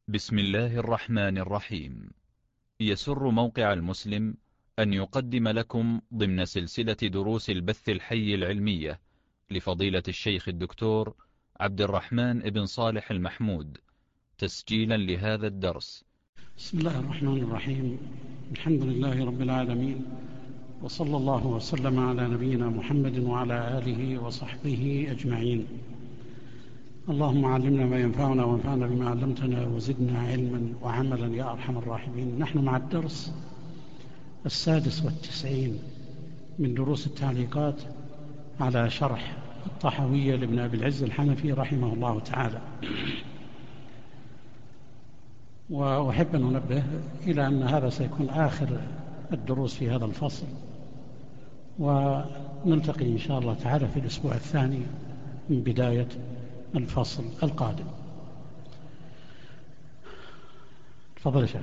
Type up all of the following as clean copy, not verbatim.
بسم الله الرحمن الرحيم. يسر موقع المسلم أن يقدم لكم ضمن سلسلة دروس البث الحي العلمية لفضيلة الشيخ الدكتور عبد الرحمن بن صالح المحمود تسجيلا لهذا الدرس. بسم الله الرحمن الرحيم. الحمد لله رب العالمين، وصلى الله وسلم على نبينا محمد وعلى آله وصحبه أجمعين. اللهم علمنا ما ينفعنا وانفعنا بما علمتنا وزدنا علما وعملا يا أرحم الراحمين. نحن مع الدرس 96 من دروس التعليقات على شرح الطحاوية لابن أبي العز الحنفي رحمه الله تعالى. وأحب أن أنبه إلى أن هذا سيكون آخر الدروس في هذا الفصل، ونلتقي إن شاء الله تعالى في الأسبوع الثاني من بداية الفصل القادم. تفضل يا شيخ.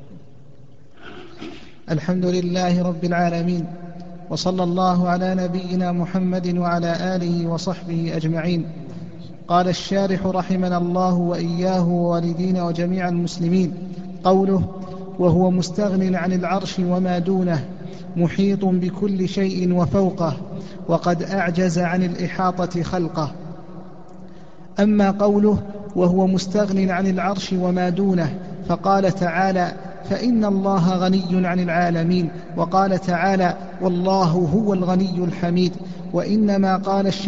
الحمد لله رب العالمين، وصلى الله على نبينا محمد وعلى آله وصحبه أجمعين. قال الشارح رحمنا الله وإياه ووالدينا وجميع المسلمين: قوله وهو مستغن عن العرش وما دونه محيط بكل شيء وفوقه وقد أعجز عن الإحاطة خلقه. أما قوله وهو مستغن عن العرش وما دونه فقال تعالى: فإن الله غني عن العالمين، وقال تعالى: والله هو الغني الحميد. وإنما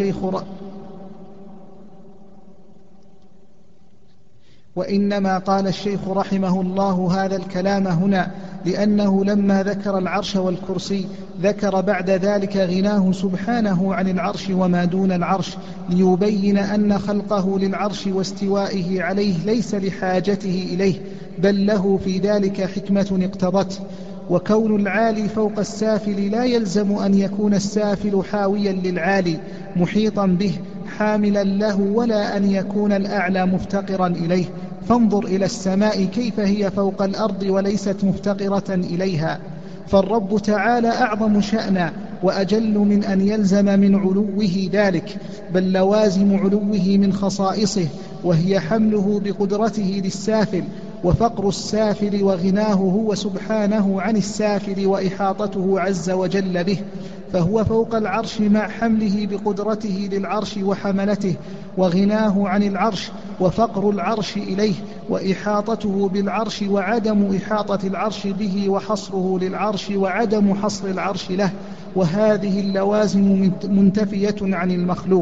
قال الشيخ رحمه الله هذا الكلام هنا لأنه لما ذكر العرش والكرسي ذكر بعد ذلك غناه سبحانه عن العرش وما دون العرش، ليبين أن خلقه للعرش واستوائه عليه ليس لحاجته إليه، بل له في ذلك حكمة اقتضته. وكون العالي فوق السافل لا يلزم أن يكون السافل حاويا للعالي محيطا به حاملا له، ولا أن يكون الأعلى مفتقرا إليه. فانظر إلى السماء كيف هي فوق الأرض وليست مفتقرة إليها، فالرب تعالى أعظم شأنا وأجل من أن يلزم من علوه ذلك، بل لوازم علوه من خصائصه، وهي حمله بقدرته للسافل وفقر السافل وغناه هو سبحانه عن السافل وإحاطته عز وجل به، فهو فوق العرش مع حمله بقدرته للعرش وحملته، وغناه عن العرش وفقر العرش إليه وإحاطته بالعرش وعدم إحاطة العرش به وحصره للعرش وعدم حصر العرش له، وهذه اللوازم منتفية عن المخلوق.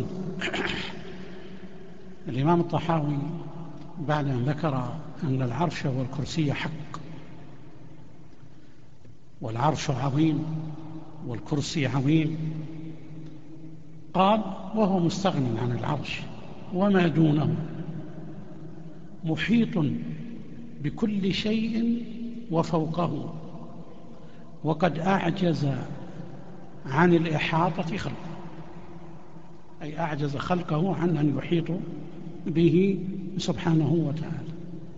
الإمام الطحاوي بعد أن ذكر أن العرش والكرسي حق، والعرش عظيم والكرسي عظيم، قال وهو مستغن عن العرش وما دونه محيط بكل شيء وفوقه وقد أعجز عن الإحاطة خلقه، أي أعجز خلقه عن أن يحيطوا به سبحانه وتعالى.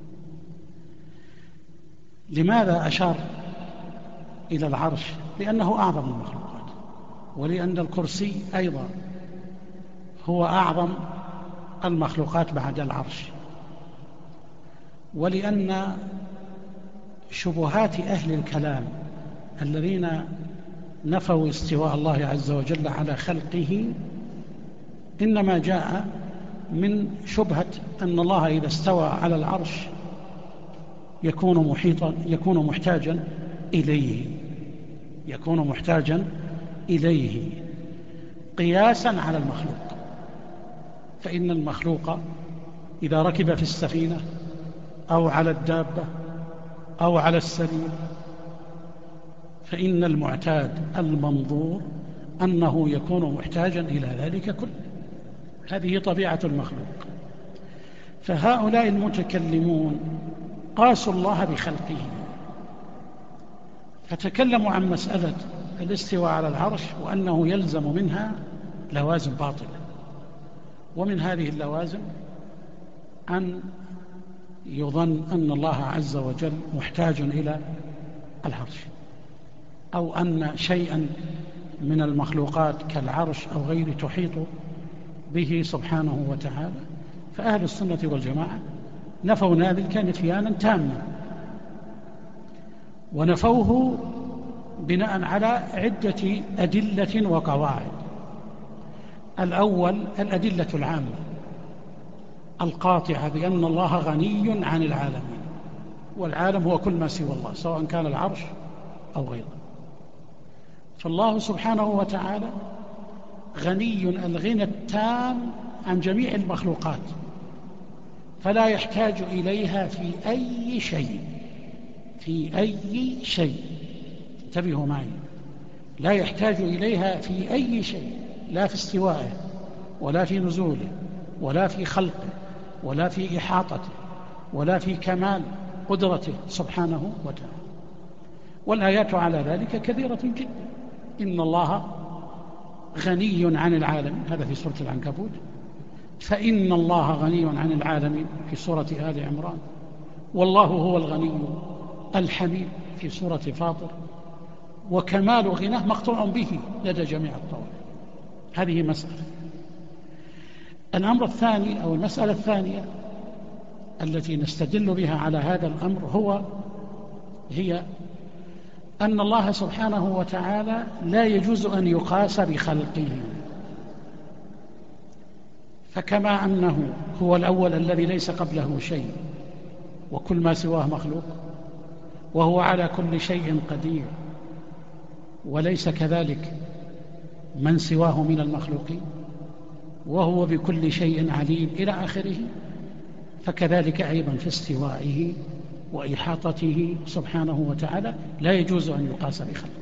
لماذا أشار إلى العرش؟ لأنه أعظم المخلوقات، ولأن الكرسي أيضا هو أعظم المخلوقات بعد العرش، ولأن شبهات أهل الكلام الذين نفوا استواء الله عز وجل على خلقه إنما جاء من شبهة أن الله إذا استوى على العرش يكون محتاجا إليه قياسا على المخلوق. فإن المخلوق إذا ركب في السفينة أو على الدابة أو على السرير فإن المعتاد المنظور أنه يكون محتاجا إلى ذلك كله، هذه طبيعة المخلوق. فهؤلاء المتكلمون قاسوا الله بخلقه، فتكلموا عن مسألة الاستواء على العرش وأنه يلزم منها لوازم باطلة، ومن هذه اللوازم أن يظن أن الله عز وجل محتاج إلى العرش، أو أن شيئا من المخلوقات كالعرش أو غيره تحيط به سبحانه وتعالى. فأهل السنة والجماعة نفوا ذلك نفيانا تاما، ونفوه بناء على عدة أدلة وقواعد. الأول الأدلة العامة القاطعة بأن الله غني عن العالمين، والعالم هو كل ما سوى الله سواء كان العرش أو غيره. فالله سبحانه وتعالى غني الغنى التام عن جميع المخلوقات، فلا يحتاج إليها في أي شيء. انتبهوا معي، لا يحتاج إليها في أي شيء، لا في استوائه ولا في نزوله ولا في خلقه ولا في إحاطته ولا في كمال قدرته سبحانه وتعالى. والآيات على ذلك كثيرة جدا. إن الله غني عن العالمين، هذا في سورة العنكبوت، فإن الله غني عن العالمين في سورة آل عمران، والله هو الغني الحميد في سورة فاطر، وكمال غناه مقطوع به لدى جميع الطوائف. هذه مسألة. الأمر الثاني أو المسألة الثانية التي نستدل بها على هذا الأمر هي أن الله سبحانه وتعالى لا يجوز أن يقاس بخلقه، فكما أنه هو الأول الذي ليس قبله شيء وكل ما سواه مخلوق، وهو على كل شيء قدير، وليس كذلك من سواه من المخلوقين، وهو بكل شيء عليم إلى آخره، فكذلك أيضا في استوائه وإحاطته سبحانه وتعالى لا يجوز أن يقاس بخلقه.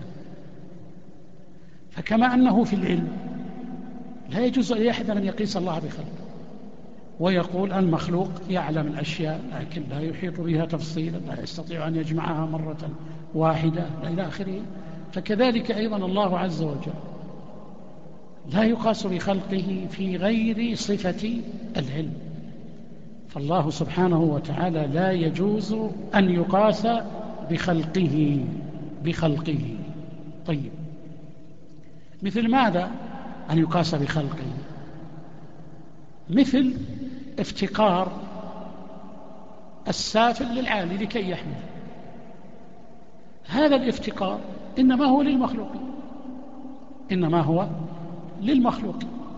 فكما أنه في العلم لا يجوز لأحد أن يقيس الله بخلقه ويقول المخلوق يعلم الأشياء لكن لا يحيط بها تفصيلا، لا يستطيع أن يجمعها مرة واحدة إلى آخره، فكذلك أيضا الله عز وجل لا يقاس بخلقه في غير صفة العلم. فالله سبحانه وتعالى لا يجوز أن يقاس بخلقه. طيب، مثل ماذا أن يقاس بخلقه؟ مثل افتقار السافل للعالي لكي يحمل، هذا الافتقار إنما هو للمخلوق.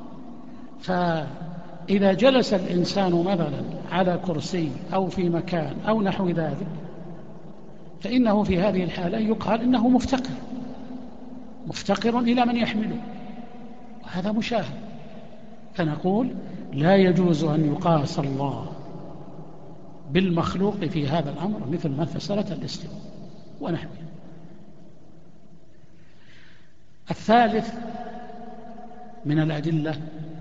فإذا جلس الإنسان مثلا على كرسي أو في مكان أو نحو ذلك، فإنه في هذه الحالة يقال إنه مفتقر إلى من يحمله، وهذا مشاهد. فنقول لا يجوز أن يقاس الله بالمخلوق في هذا الأمر، مثل مسألة الاستواء ونحوه. الثالث من الأدلة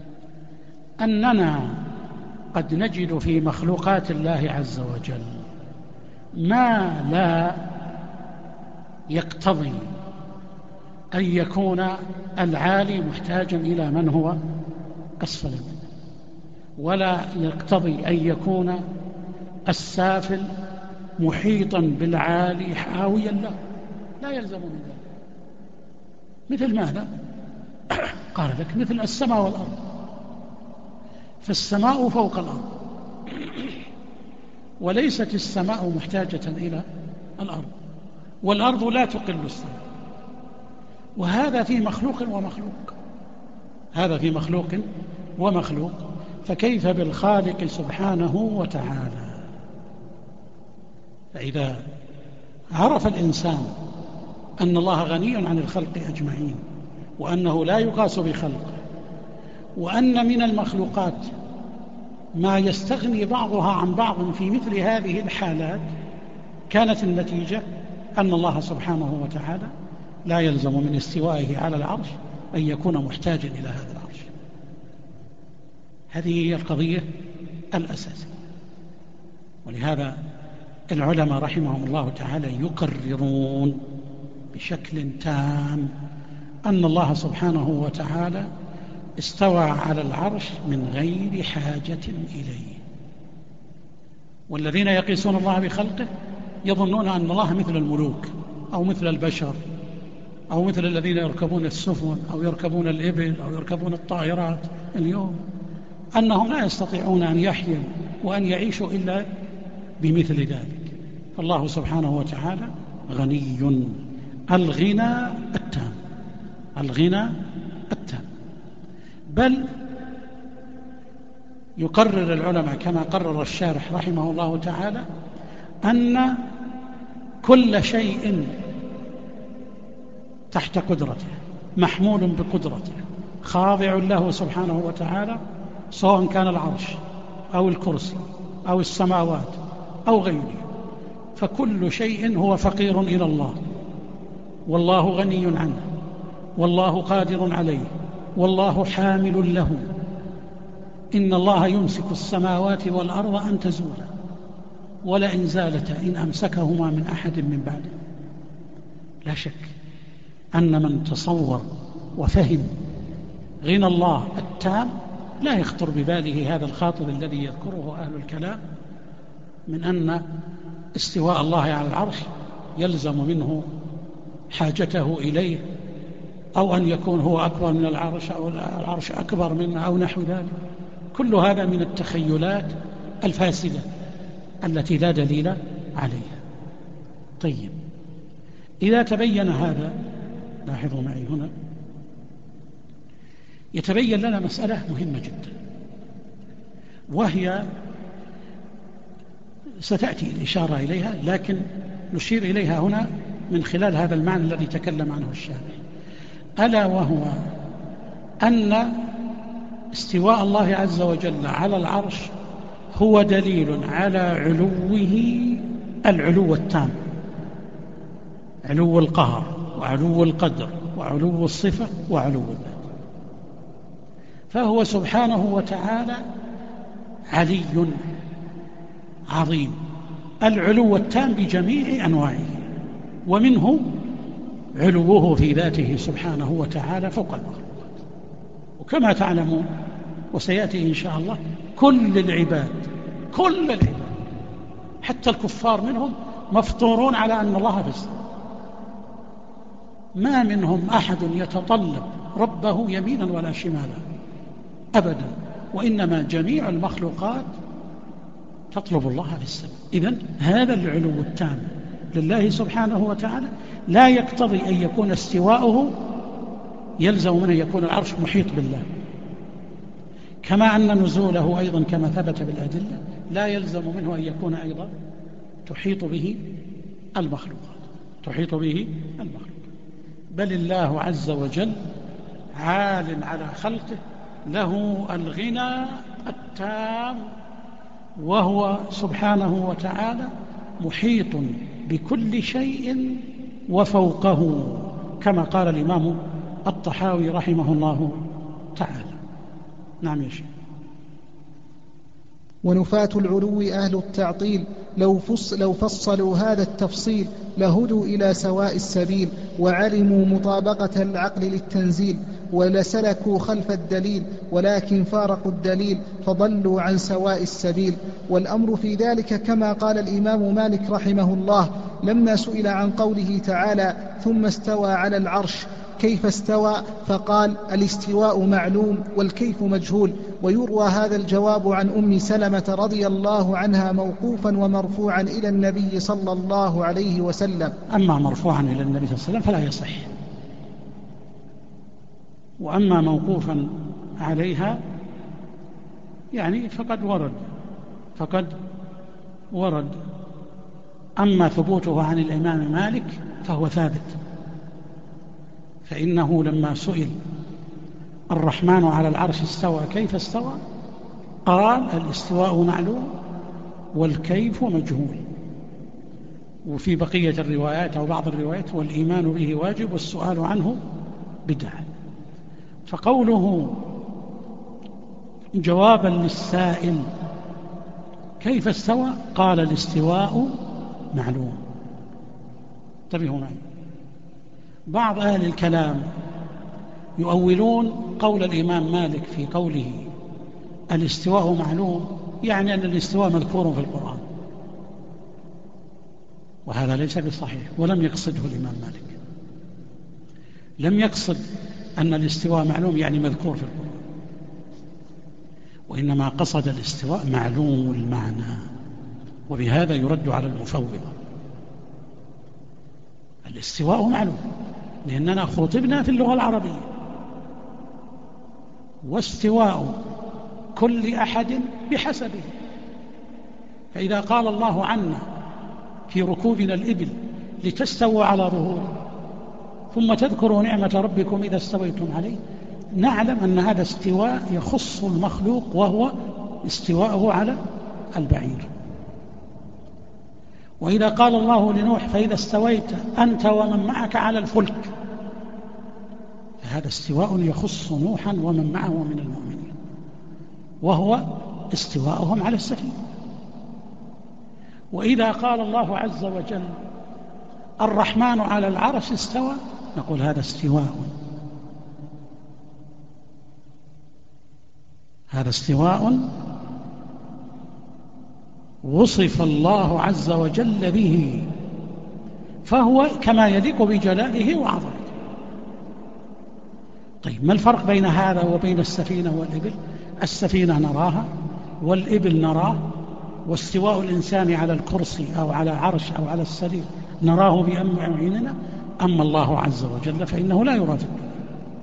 أننا قد نجد في مخلوقات الله عز وجل ما لا يقتضي أن يكون العالي محتاجا إلى من هو أسفل منه، ولا يقتضي أن يكون السافل محيطا بالعالي حاويا له، لا يلزم من ذلك. مثل ماذا؟ قال لك مثل السماء والأرض، فالسماء فوق الأرض، وليست السماء محتاجة إلى الأرض، والأرض لا تقل السماء. وهذا في مخلوق ومخلوق، فكيف بالخالق سبحانه وتعالى؟ فإذا عرف الإنسان أن الله غني عن الخلق أجمعين، وأنه لا يقاس بخلقه، وأن من المخلوقات ما يستغني بعضها عن بعض في مثل هذه الحالات، كانت النتيجة أن الله سبحانه وتعالى لا يلزم من استوائه على العرش أن يكون محتاجا إلى هذا العرش. هذه هي القضية الأساسية. ولهذا العلماء رحمهم الله تعالى يقررون بشكل تام أن الله سبحانه وتعالى استوى على العرش من غير حاجة إليه. والذين يقيسون الله بخلقه يظنون أن الله مثل الملوك أو مثل البشر أو مثل الذين يركبون السفن أو يركبون الإبل أو يركبون الطائرات اليوم، أنهم لا يستطيعون أن يحيوا وأن يعيشوا إلا بمثل ذلك. فالله سبحانه وتعالى غني الغنى التام، الغنى التام. بل يقرر العلماء كما قرر الشارح رحمه الله تعالى أن كل شيء تحت قدرته محمول بقدرته خاضع له سبحانه وتعالى، سواء كان العرش أو الكرسي أو السماوات أو غيره، فكل شيء هو فقير إلى الله، والله غني عنه، والله قادر عليه، والله حامل له. إن الله يمسك السماوات والأرض أن تزولا ولئن زالتا إن أمسكهما من أحد من بعده. لا شك أن من تصور وفهم غنى الله التام لا يخطر بباله هذا الخاطر الذي يذكره أهل الكلام من أن استواء الله على العرش يلزم منه حاجته إليه، أو أن يكون هو أكبر من العرش أو العرش أكبر منه أو نحو ذلك. كل هذا من التخيلات الفاسدة التي لا دليل عليها. طيب، إذا تبين هذا، لاحظوا معي هنا، يتبين لنا مسألة مهمة جدا، وهي ستأتي الإشارة إليها، لكن نشير إليها هنا من خلال هذا المعنى الذي تكلم عنه الشارح، ألا وهو أن استواء الله عز وجل على العرش هو دليل على علوه العلو التام، علو القهر وعلو القدر وعلو الصفة وعلو الذات. فهو سبحانه وتعالى علي عظيم، العلو التام بجميع أنواعه، ومنه علوه في ذاته سبحانه وتعالى فوق المخلوقات. وكما تعلمون وسيأتي إن شاء الله، كل العباد حتى الكفار منهم مفطورون على أن الله في السماء، ما منهم أحد يتطلب ربه يمينا ولا شمالا أبدا، وإنما جميع المخلوقات تطلب الله في السماء. إذن هذا العلو التام لله سبحانه وتعالى لا يقتضي أن يكون استواؤه يلزم منه يكون العرش محيط بالله، كما أن نزوله أيضا كما ثبت بالأدلة لا يلزم منه أن يكون أيضا تحيط به المخلوقات، بل الله عز وجل عال على خلقه، له الغنى التام، وهو سبحانه وتعالى محيط بكل شيء وفوقه، كما قال الإمام الطحاوي رحمه الله تعالى. نعم يا شيخ. ونفاة العلو أهل التعطيل لو فصلوا هذا التفصيل لهدوا إلى سواء السبيل، وعلموا مطابقة العقل للتنزيل، ولسلكوا خلف الدليل، ولكن فارقوا الدليل فضلوا عن سواء السبيل. والأمر في ذلك كما قال الإمام مالك رحمه الله لما سئل عن قوله تعالى ثم استوى على العرش كيف استوى، فقال الاستواء معلوم والكيف مجهول. ويروى هذا الجواب عن أم سلمة رضي الله عنها موقوفا ومرفوعا إلى النبي صلى الله عليه وسلم. أما مرفوعا إلى النبي صلى الله عليه وسلم فلا يصح، وأما موقوفا عليها يعني فقد ورد. أما ثبوته عن الإمام مالك فهو ثابت، فإنه لما سئل الرحمن على العرش استوى كيف استوى، قال الاستواء معلوم والكيف مجهول. وفي بقية الروايات أو بعض الروايات والإيمان به واجب والسؤال عنه بدعة. فقوله جوابا للسائل كيف استوى، قال الاستواء معلوم. انتبهوا معي، بعض أهل الكلام يؤولون قول الإمام مالك في قوله الاستواء معلوم يعني أن الاستواء مذكور في القرآن، وهذا ليس بصحيح، ولم يقصده الإمام مالك، لم يقصد أن الاستواء معلوم يعني مذكور في القرآن، وإنما قصد الاستواء معلوم المعنى، وبهذا يرد على المفوضة. الاستواء معلوم لأننا خطبنا في اللغة العربية، واستواء كل أحد بحسبه. فإذا قال الله عنا في ركوبنا الإبل لتستووا على ظهوره ثم تذكروا نعمة ربكم إذا استويتم عليه، نعلم أن هذا استواء يخص المخلوق، وهو استواءه على البعير. وإذا قال الله لنوح فإذا استويت أنت ومن معك على الفلك، فهذا استواء يخص نوحا ومن معه من المؤمنين، وهو استواءهم على السفينة. وإذا قال الله عز وجل الرحمن على العرش استوى، نقول هذا استواء، هذا استواء وصف الله عز وجل به، فهو كما يليق بجلاله وعظمته. طيب ما الفرق بين هذا وبين السفينة والإبل؟ السفينة نراها والإبل نراه، واستواء الإنسان على الكرسي أو على عرش أو على السرير نراه بأعيننا، أما الله عز وجل فإنه لا يرى في الدنيا.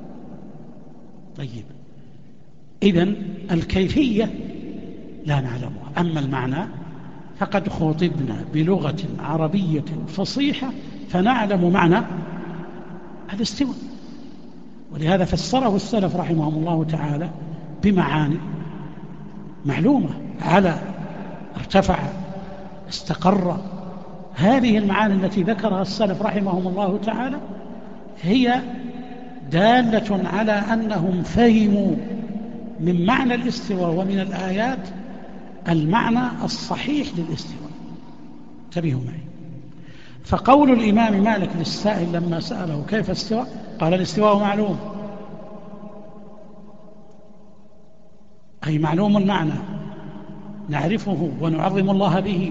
طيب إذن الكيفية لا نعلمها، أما المعنى فقد خاطبنا بلغة عربية فصيحة فنعلم معنى الاستواء. ولهذا فسره السلف رحمهم الله تعالى بمعاني معلومة، على، ارتفع، استقر. هذه المعاني التي ذكرها السلف رحمهم الله تعالى هي دالة على أنهم فهموا من معنى الاستواء ومن الآيات المعنى الصحيح للاستواء. انتبهوا معي. فقول الإمام مالك للسائل لما سأله كيف استواء، قال الاستواء معلوم، أي معلوم المعنى نعرفه ونعظم الله به،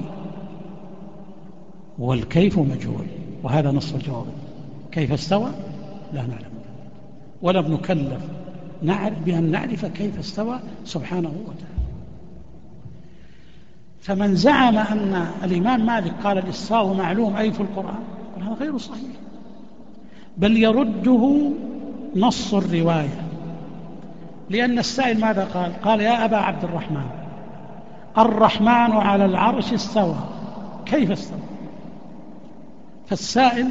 والكيف مجهول. وهذا نص الجواب. كيف استوى لا نعلم، ولا بنكلف بأن نعرف كيف استوى سبحانه وتعالى. فمن زعم أن الإمام مالك قال الاستواء معلوم أي في القرآن، هذا غير صحيح، بل يرده نص الرواية. لأن السائل ماذا قال؟ قال يا أبا عبد الرحمن الرحمن على العرش استوى، كيف استوى؟ فالسائل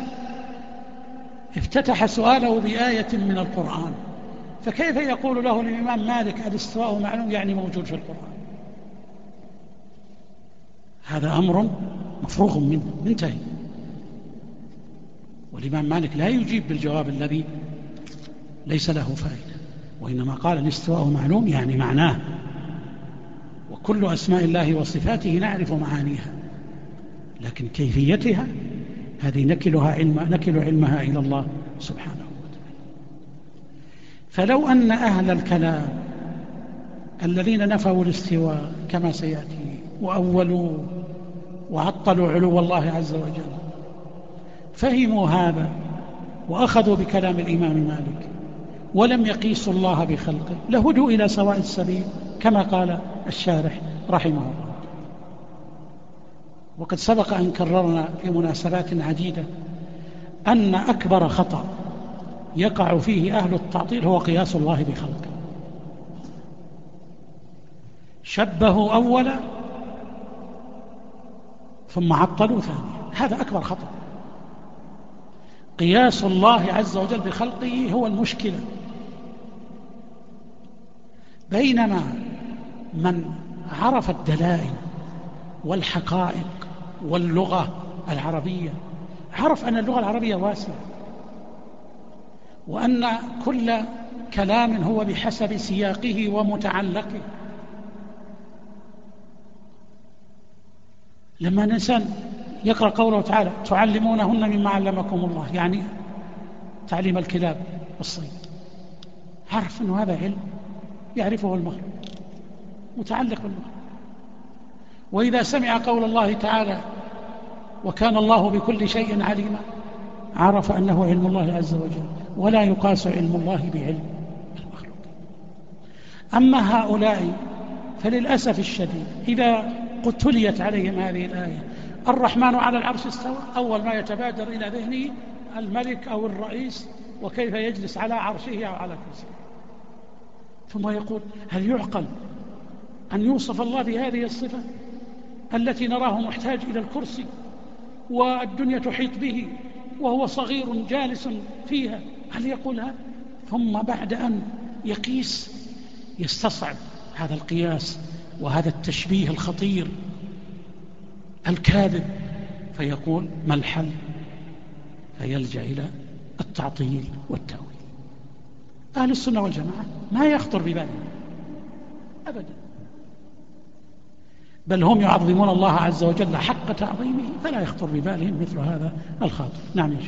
افتتح سؤاله بآية من القرآن، فكيف يقول له الإمام مالك الاستواء معلوم يعني موجود في القرآن؟ هذا أمر مفروغ منه، منتهي. والإمام مالك لا يجيب بالجواب الذي ليس له فائدة، وإنما قال الاستواء معلوم يعني معناه، وكل أسماء الله وصفاته نعرف معانيها، لكن كيفيتها هذه نكل علمها إلى الله سبحانه وتعالى. فلو أن أهل الكلام الذين نفوا الاستواء كما سيأتي وأولوا وعطلوا علو الله عز وجل فهموا هذا وأخذوا بكلام الإمام مالك ولم يقيسوا الله بخلقه لهدوا إلى سواء السبيل كما قال الشارح رحمه الله. وقد سبق أن كررنا في مناسبات عديدة أن أكبر خطأ يقع فيه أهل التعطيل هو قياس الله بخلقه. شبهوا أولا ثم عطلوا ثانيا، هذا أكبر خطأ. قياس الله عز وجل بخلقه هو المشكلة، بينما من عرف الدلائل والحقائق واللغة العربية عرف أن اللغة العربية واسعة، وأن كل كلام هو بحسب سياقه ومتعلقه. لما الإنسان يقرأ قوله تعالى تعلمونهن مما علمكم الله، يعني تعليم الكلاب والصيد، عرف أنه هذا علم يعرفه المخلوق متعلق بالمخلوق. وإذا سمع قول الله تعالى وكان الله بكل شيء عليما عرف أنه علم الله عز وجل، ولا يقاس علم الله بعلم المخلوق. أما هؤلاء فللأسف الشديد إذا يقول تليت عليهم هذه الآية الرحمن على العرش استوى، أول ما يتبادر إلى ذهنه الملك أو الرئيس وكيف يجلس على عرشه أو على كرسيه، ثم يقول هل يعقل أن يوصف الله بهذه الصفة التي نراه محتاج إلى الكرسي والدنيا تحيط به وهو صغير جالس فيها؟ هل يقول هذا؟ ثم بعد أن يقيس يستصعب هذا القياس وهذا التشبيه الخطير الكاذب، فيقول ما الحل؟ فيلجأ إلى التعطيل والتأويل. أهل السنة والجماعة ما يخطر ببالهم أبدا، بل هم يعظمون الله عز وجل حق تعظيمه، فلا يخطر ببالهم مثل هذا الخاطر. نعم يا شيخ.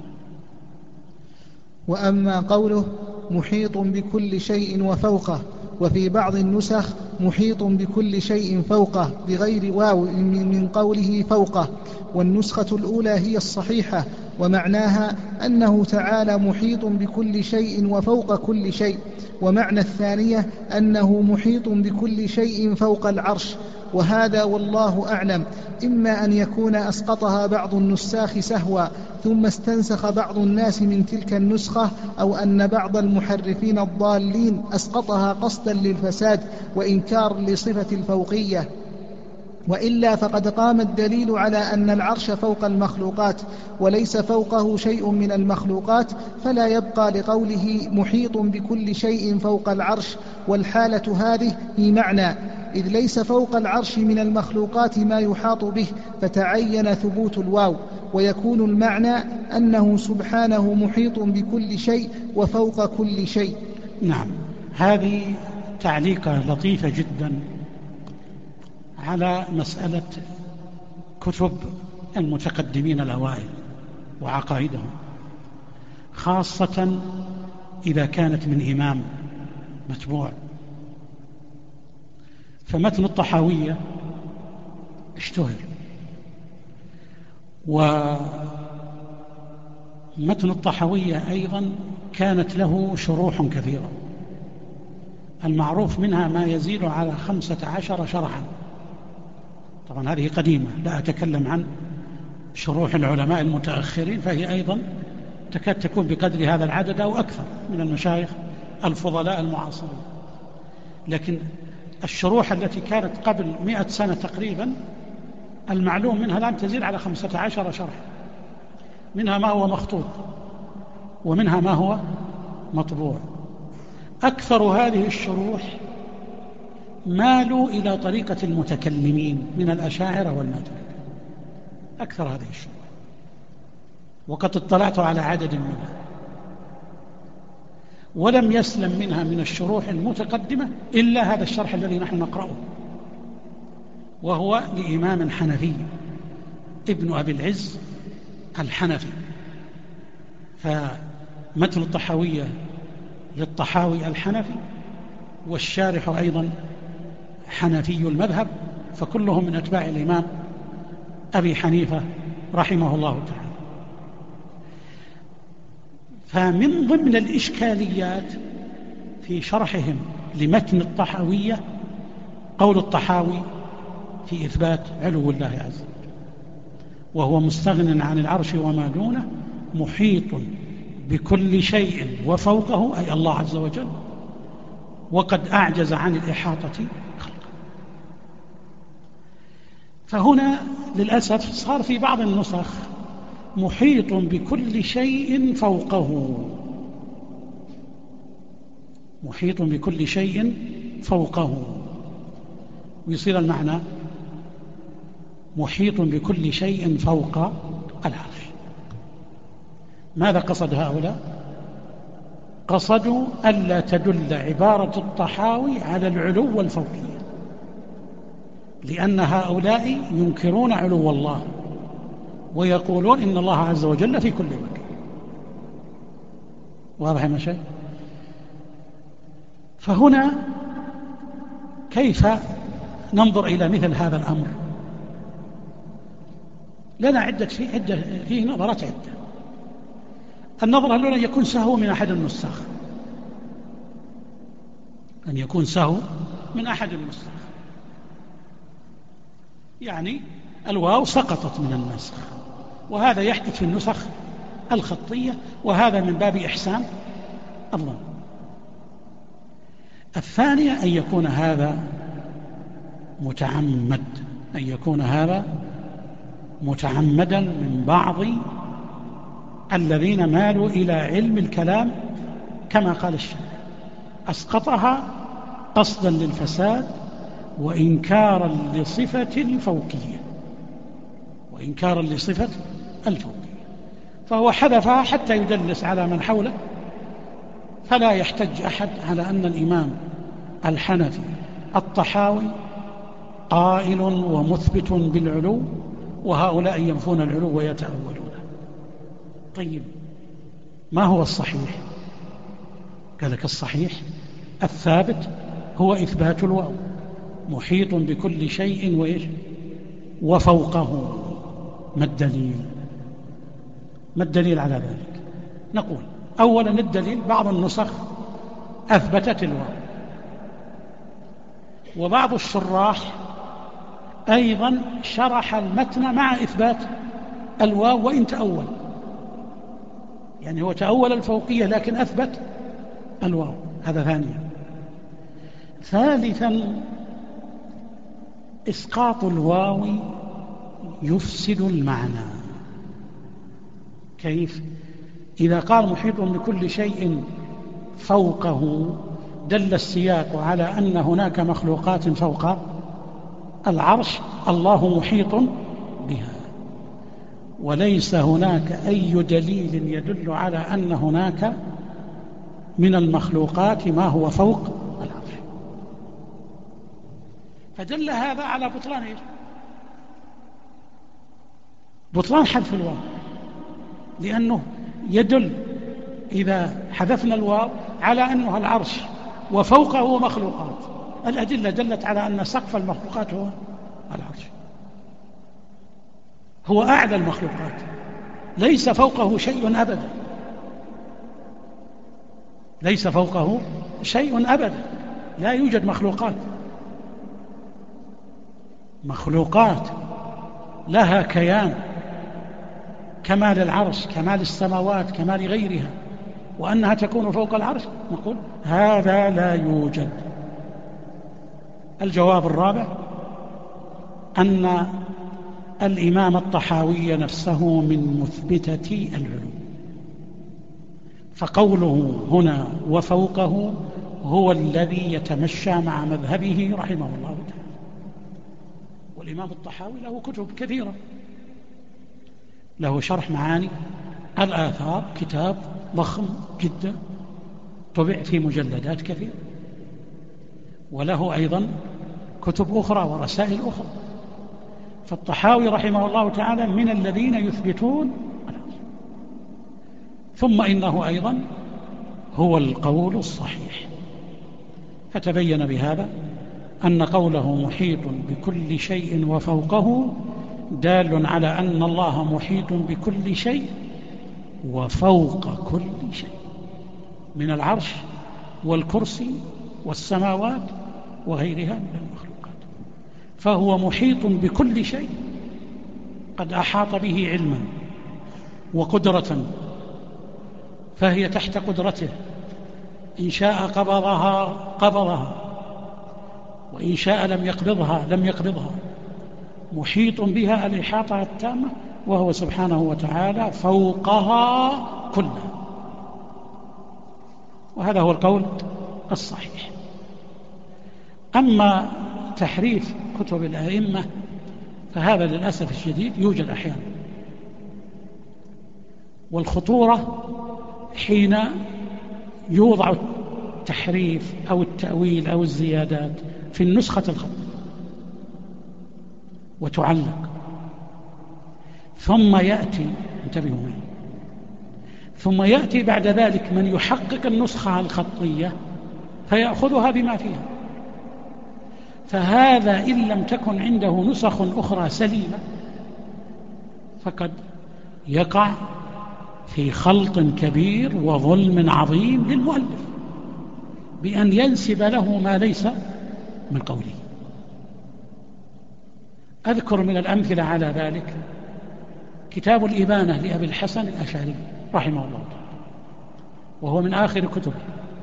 وأما قوله محيط بكل شيء وفوقه، وفي بعض النسخ محيط بكل شيء فوقه بغير واو من قوله فوقه، والنسخة الأولى هي الصحيحة، ومعناها أنه تعالى محيط بكل شيء وفوق كل شيء، ومعنى الثانية أنه محيط بكل شيء فوق العرش. وهذا والله أعلم إما أن يكون أسقطها بعض النساخ سهوا ثم استنسخ بعض الناس من تلك النسخة، أو أن بعض المحرفين الضالين أسقطها قصدا للفساد وإنكار لصفة الفوقية، وإلا فقد قام الدليل على أن العرش فوق المخلوقات وليس فوقه شيء من المخلوقات، فلا يبقى لقوله محيط بكل شيء فوق العرش. والحالة هذه هي معنى، إذ ليس فوق العرش من المخلوقات ما يحاط به، فتعين ثبوت الواو، ويكون المعنى أنه سبحانه محيط بكل شيء وفوق كل شيء. نعم، هذه تعليقة لطيفة جدا على مسألة كتب المتقدمين الأوائل وعقائدهم، خاصة إذا كانت من إمام متبوع. فمتن الطحاوية اشتهر، ومتن الطحاوية أيضا كانت له شروح كثيرة، المعروف منها ما يزيد على 15 شرحا. طبعا هذه قديمة، لا أتكلم عن شروح العلماء المتأخرين، فهي أيضا تكاد تكون بقدر هذا العدد أو أكثر من المشايخ الفضلاء المعاصرين. لكن الشروح التي كانت قبل 100 سنة تقريبا المعلوم منها الآن تزيد على 15 شرح، منها ما هو مخطوط ومنها ما هو مطبوع. أكثر هذه الشروح مالوا إلى طريقة المتكلمين من الأشاعرة والماتريدية، أكثر هذه الشروح، وقد اطلعت على عدد منها، ولم يسلم منها من الشروح المتقدمة إلا هذا الشرح الذي نحن نقرأه، وهو لإمام حنفي ابن أبي العز الحنفي. فمتن الطحاوية للطحاوي الحنفي، والشارح أيضا حنفي المذهب، فكلهم من أتباع الإمام أبي حنيفة رحمه الله تعالى. فمن ضمن الإشكاليات في شرحهم لمتن الطحاوية قول الطحاوي في إثبات علو الله عز وجل، وهو مستغن عن العرش وما دونه محيط بكل شيء وفوقه، أي الله عز وجل، وقد أعجز عن الإحاطة خلقه. فهنا للأسف صار في بعض النسخ محيط بكل شيء فوقه، محيط بكل شيء فوقه، ويصير المعنى محيط بكل شيء فوق العرش. ماذا قصد هؤلاء؟ قصدوا ألا تدل عبارة الطحاوي على العلو والفوقية، لأن هؤلاء ينكرون علو الله ويقولون إن الله عز وجل في كل مكان. واضح يا مشايخ؟ فهنا كيف ننظر إلى مثل هذا الأمر؟ لنا فيه نظرات عدة. النظرة الأولى أن يكون سهو من أحد النساخ، أن يكون سهو من أحد النساخ، يعني الواو سقطت من النسخ، وهذا يحدث في النسخ الخطية، وهذا من باب إحسان الظن. الثانية أن يكون هذا متعمد، أن يكون هذا متعمدا من بعض الذين مالوا إلى علم الكلام كما قال الشيخ، أسقطها قصدا للفساد وإنكارا لصفة الفوقية، وإنكارا لصفة الفوقية، فهو حذفها حتى يدلس على من حوله، فلا يحتج أحد على أن الإمام الحنفي الطحاوي قائل ومثبت بالعلو، وهؤلاء ينفون العلو ويتأولونه. طيب ما هو الصحيح؟ قال لك الصحيح الثابت هو إثبات الواو، محيط بكل شيء وفوقه. ما الدليل؟ ما الدليل على ذلك؟ نقول أولا الدليل بعض النسخ أثبتت الواو، وبعض الشراح أيضا شرح المتن مع إثبات الواو وإن تأول، يعني هو تأول الفوقية لكن أثبت الواو، هذا ثانيا. ثالثا إسقاط الواو يفسد المعنى. كيف؟ إذا قال محيط بكل شيء فوقه دل السياق على أن هناك مخلوقات فوق العرش الله محيط بها، وليس هناك أي دليل يدل على أن هناك من المخلوقات ما هو فوق العرش، فدل هذا على بطلان بطلان حذف الواو، لأنه يدل إذا حذفنا الواو على أنه العرش وفوقه مخلوقات، الأدلة دلت على أن سقف المخلوقات هو العرش، هو أعلى المخلوقات، ليس فوقه شيء أبدا، ليس فوقه شيء أبدا، لا يوجد مخلوقات لها كيان كمال العرش، كمال السماوات، كمال غيرها، وأنها تكون فوق العرش، نقول هذا لا يوجد. الجواب الرابع أن الإمام الطحاوي نفسه من مثبتة العلو، فقوله هنا وفوقه هو الذي يتمشى مع مذهبه رحمه الله تعالى. والإمام الطحاوي له كتب كثيرة، له شرح معاني الآثار، كتاب ضخم جدا طبع في مجلدات كثيرة، وله أيضا كتب أخرى ورسائل أخرى. فالطحاوي رحمه الله تعالى من الذين يثبتون، ثم إنه أيضا هو القول الصحيح. فتبين بهذا أن قوله محيط بكل شيء وفوقه دال على أن الله محيط بكل شيء وفوق كل شيء من العرش والكرسي والسماوات وغيرها من المخلوقات، فهو محيط بكل شيء قد أحاط به علما وقدرة، فهي تحت قدرته، إن شاء قبضها وإن شاء لم يقبضها، محيط بها الإحاطة التامة، وهو سبحانه وتعالى فوقها كلها. وهذا هو القول الصحيح. أما تحريف كتب الأئمة فهذا للأسف الشديد يوجد أحيانا، والخطورة حين يوضع التحريف أو التأويل أو الزيادات في النسخة الخط وتعلق، ثم يأتي، انتبهوا معي، ثم يأتي بعد ذلك من يحقق النسخة الخطية فيأخذها بما فيها، فهذا إن لم تكن عنده نسخ أخرى سليمة فقد يقع في خلط كبير وظلم عظيم للمؤلف بأن ينسب له ما ليس من قوله. أذكر من الأمثلة على ذلك كتاب الإبانة لأبي الحسن الأشعري رحمه الله تعالى، وهو من آخر كتبه،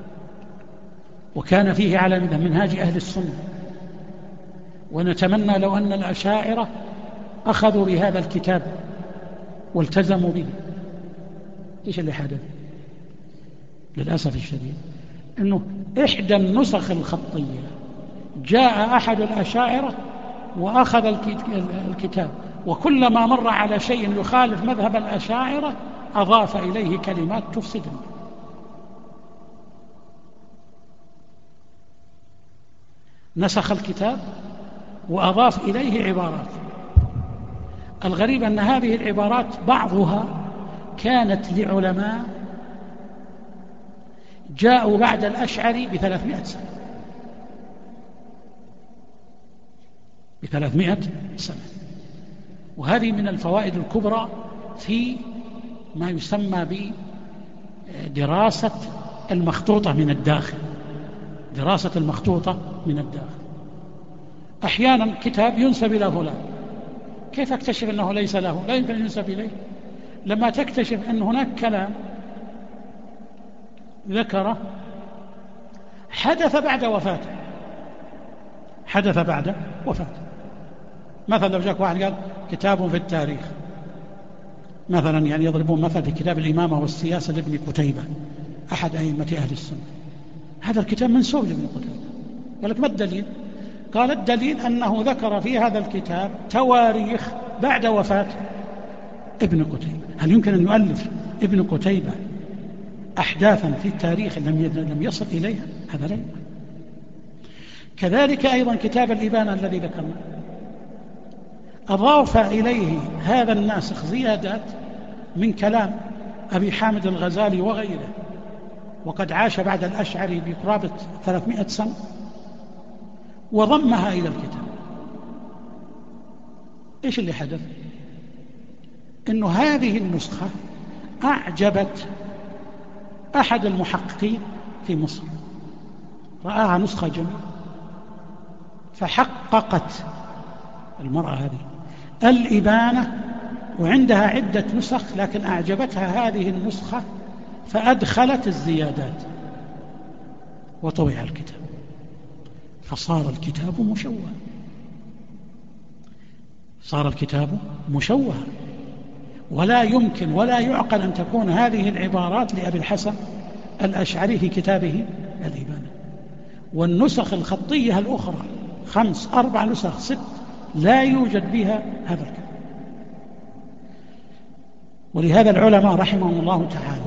وكان فيه على منهاج أهل السنة. ونتمنى لو أن الأشاعرة أخذوا بهذا الكتاب والتزموا به. إيش اللي حدث؟ للأسف الشديد أنه إحدى النسخ الخطية جاء أحد الأشاعرة وأخذ الكتاب، وكلما مر على شيء يخالف مذهب الأشاعرة أضاف إليه كلمات تفسد. نسخ الكتاب وأضاف إليه عبارات. الغريب أن هذه العبارات بعضها كانت لعلماء جاءوا بعد الأشعري ب300 سنة، ب300 سنة. وهذه من الفوائد الكبرى في ما يسمى بدراسة المخطوطة من الداخل. دراسة المخطوطة من الداخل. أحيانا كتاب ينسب إلى فلان، كيف أكتشف أنه ليس له؟ لا يمكن أن ينسب إليه. لما تكتشف أن هناك كلام ذكره حدث بعد وفاته، حدث بعد وفاته. مثلا لو جاك واحد قال كتاب في التاريخ مثلا، يعني يضربون مثل في كتاب الإمامة والسياسة لابن قتيبة أحد أئمة أهل السنة، هذا الكتاب منسوب لابن قتيبة. قال لك ما الدليل؟ قال الدليل أنه ذكر في هذا الكتاب تواريخ بعد وفاة ابن قتيبة. هل يمكن أن يؤلف ابن قتيبة أحداثا في التاريخ لم يصل إليها؟ هذا لا يمكن. كذلك أيضا كتاب الإبانة الذي ذكرنا أضاف إليه هذا الناسخ زيادات من كلام أبي حامد الغزالي وغيره، وقد عاش بعد الأشعري بقرابة 300 سنة، وضمها إلى الكتاب. إيش اللي حدث؟ إنه هذه النسخة أعجبت أحد المحققين في مصر، رآها نسخة جميلة، فحققت المرأة هذه الإبانة، وعندها عدة نسخ، لكن أعجبتها هذه النسخة فأدخلت الزيادات وطبع الكتاب، فصار الكتاب مشوها، صار الكتاب مشوها. ولا يمكن ولا يعقل أن تكون هذه العبارات لأبي الحسن الأشعري في كتابه الإبانة. والنسخ الخطية الأخرى 5 4 نسخ 6 لا يوجد بها هذا الكلام. ولهذا العلماء رحمهم الله تعالى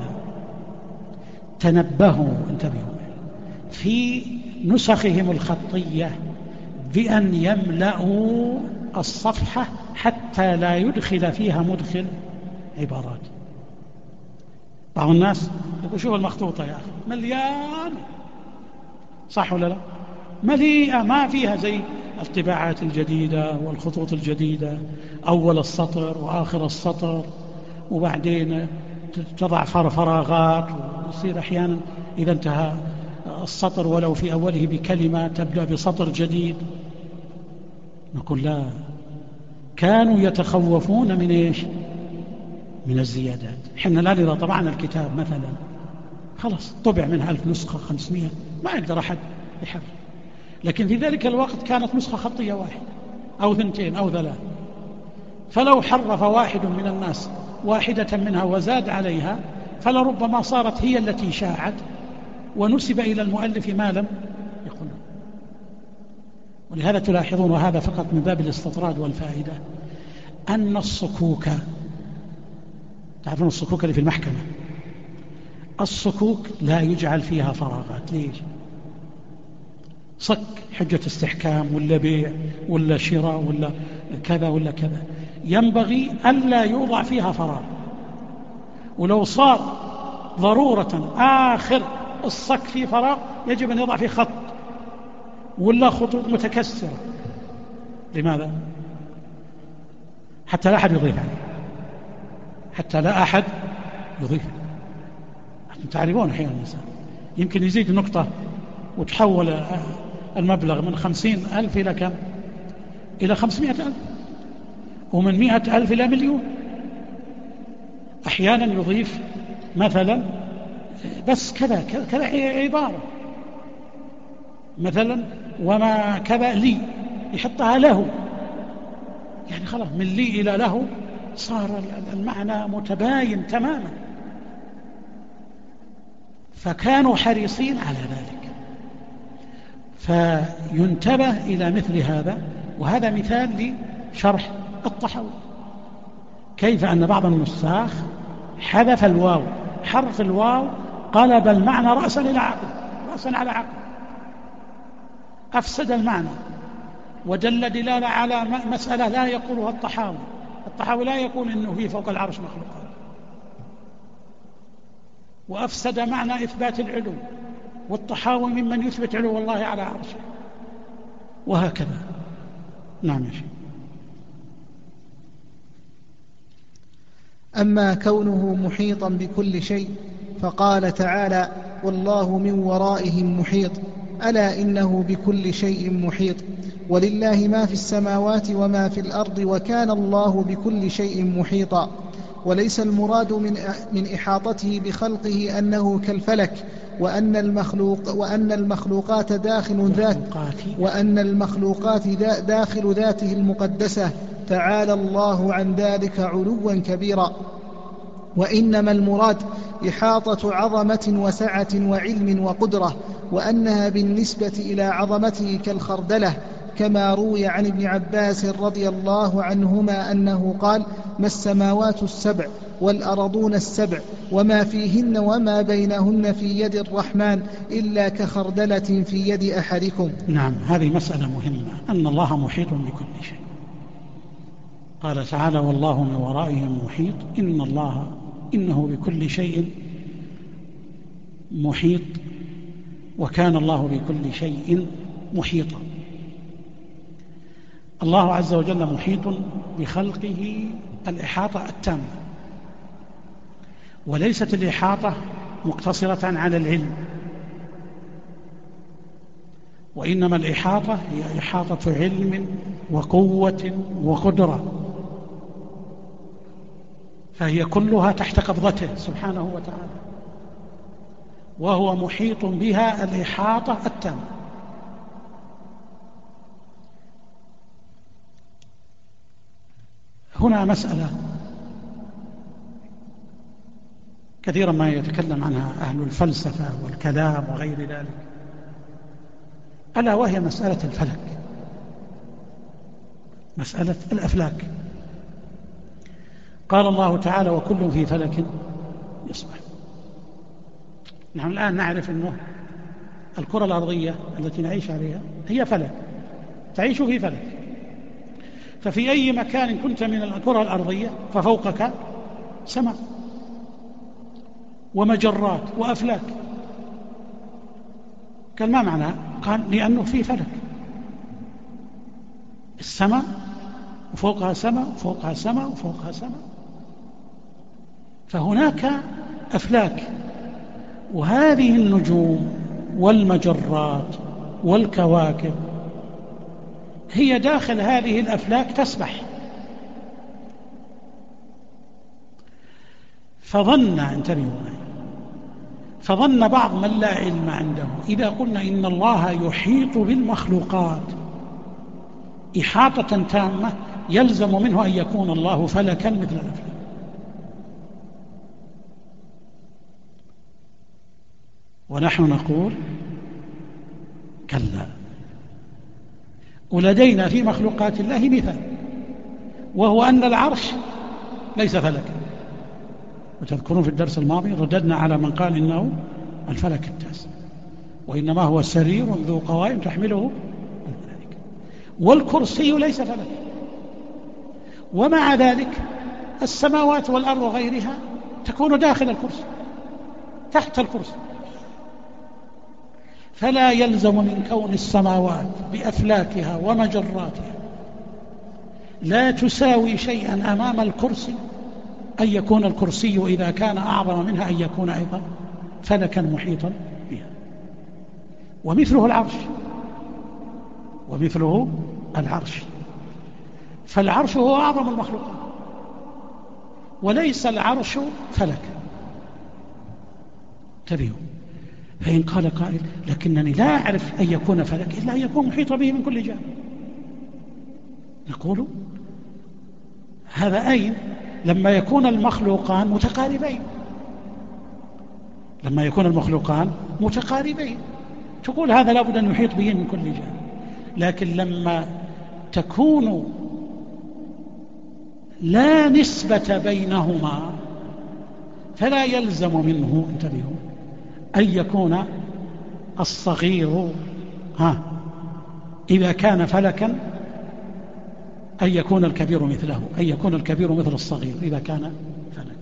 تنبهوا، انتبهوا في نسخهم الخطية بأن يملأوا الصفحة حتى لا يدخل فيها مدخل عبارات. بعض الناس يقول شوف المخطوطة يا أخي مليان، صح ولا لا؟ مليئة، ما فيها زي الطباعات الجديدة والخطوط الجديدة، أول السطر وآخر السطر، وبعدين تضع فراغات، ويصير أحيانا إذا انتهى السطر ولو في أوله بكلمة تبدأ بسطر جديد. نقول لا، كانوا يتخوفون من إيش؟ من الزيادات. حنا الآن إذا طبعنا الكتاب مثلا خلاص طبع منها 1000 نسخة 500، ما يقدر أحد يحرف. لكن في ذلك الوقت كانت نسخة خطية واحدة أو 2 أو 3، فلو حرف واحد من الناس واحدة منها وزاد عليها فلربما صارت هي التي شاعت ونسب إلى المؤلف ما لم يقل. ولهذا تلاحظون، وهذا فقط من باب الاستطراد والفائدة، أن الصكوك، تعرفون الصكوك اللي في المحكمة، الصكوك لا يجعل فيها فراغات. ليش؟ صك حجة استحكام ولا بيع ولا شراء ولا كذا ولا كذا، ينبغي ألا يوضع فيها فراغ. ولو صار ضرورة آخر الصك فيه فراغ يجب أن يضع فيه خط ولا خطوط متكسرة. لماذا؟ حتى لا أحد يضيف عليه، حتى لا أحد يضيف. تعرفون أحيانا الإنسان يمكن يزيد نقطة وتحول المبلغ من 50,000 إلى كم؟ إلى 500,000. ومن 100,000 إلى مليون. أحيانا يضيف مثلا بس كذا كذا عبارة، مثلا وما كذا لي، يحطها له، يعني خلاص من لي إلى له صار المعنى متباين تماما. فكانوا حريصين على ذلك، فينتبه إلى مثل هذا. وهذا مثال لشرح الطحاوي، كيف أن بعض النساخ حذف الواو، حرف الواو قلب المعنى رأسا إلى عقب، رأسا على عقب، أفسد المعنى ودل دلالة على مسألة لا يقولها الطحاوي. الطحاوي لا يقول إنه في فوق العرش مخلوقات، وأفسد معنى إثبات العلو، والطحاوي ممن يثبت علو الله على عرشه، وهكذا. نعم يا شيخ. أما كونه محيطا بكل شيء فقال تعالى: والله من ورائهم محيط، ألا إنه بكل شيء محيط، ولله ما في السماوات وما في الأرض، وكان الله بكل شيء محيطا. وليس المراد من إحاطته بخلقه أنه كالفلك، وأن المخلوقات داخل ذاته المقدسة، تعالى الله عن ذلك علوا كبيرا. وإنما المراد إحاطة عظمة وسعة وعلم وقدرة، وأنها بالنسبة إلى عظمته كالخردلة، كما روي عن ابن عباس رضي الله عنهما أنه قال: ما السماوات السبع والأرضون السبع وما فيهن وما بينهن في يد الرحمن إلا كخردلة في يد أحدكم. نعم، هذه مسألة مهمة، أن الله محيط بكل شيء. قال تعالى: والله من ورائهم محيط، إنه بكل شيء محيط، وكان الله بكل شيء محيطا. الله عز وجل محيط بخلقه الإحاطة التامة، وليست الإحاطة مقتصرة على العلم، وإنما الإحاطة هي إحاطة علم وقوة وقدرة، فهي كلها تحت قبضته سبحانه وتعالى، وهو محيط بها الإحاطة التامة. هنا مسألة كثيرا ما يتكلم عنها أهل الفلسفة والكلام وغير ذلك، ألا وهي مسألة الفلك، مسألة الأفلاك. قال الله تعالى: وكل في فلك يسبح. نحن الآن نعرف أنه الكرة الأرضية التي نعيش عليها هي فلك، تعيش في فلك، ففي أي مكان كنت من الكرة الأرضية ففوقك سماء ومجرات وأفلاك. قال: ما معنى؟ قال: لأنه في فلك، السماء وفوقها سماء وفوقها سماء وفوقها سماء، فهناك أفلاك، وهذه النجوم والمجرات والكواكب هي داخل هذه الأفلاك تسبح. فظن بعض من لا علم عنده إذا قلنا إن الله يحيط بالمخلوقات إحاطة تامة يلزم منه أن يكون الله فلكا مثل الأفلاك. ونحن نقول: كلا، ولدينا في مخلوقات الله مثال، وهو أن العرش ليس فلكا. وتذكرون في الدرس الماضي رددنا على من قال إنه الفلك التاسع، وإنما هو سرير ذو قوائم تحمله الملائكة. والكرسي ليس فلكا، ومع ذلك السماوات والأرض وغيرها تكون داخل الكرسي، تحت الكرسي. فلا يلزم من كون السماوات بأفلاكها ومجراتها لا تساوي شيئا أمام الكرسي أن يكون الكرسي إذا كان أعظم منها أن يكون أيضا فلكا محيطا بها. ومثله العرش، فالعرش هو أعظم المخلوقات، وليس العرش فلكا. انتبهوا. فإن قال قائل لكنني لا أعرف أن يكون فلك إلا أن يكون محيط به من كل جانب، نقول هذا أين؟ لما يكون المخلوقان متقاربين، لما يكون المخلوقان متقاربين تقول هذا لابد أن يحيط به من كل جانب. لكن لما تكون لا نسبة بينهما فلا يلزم منه، انتبهوا، أن يكون الصغير إذا كان فلكا أن يكون الكبير مثله، أن يكون الكبير مثل الصغير إذا كان فلكا.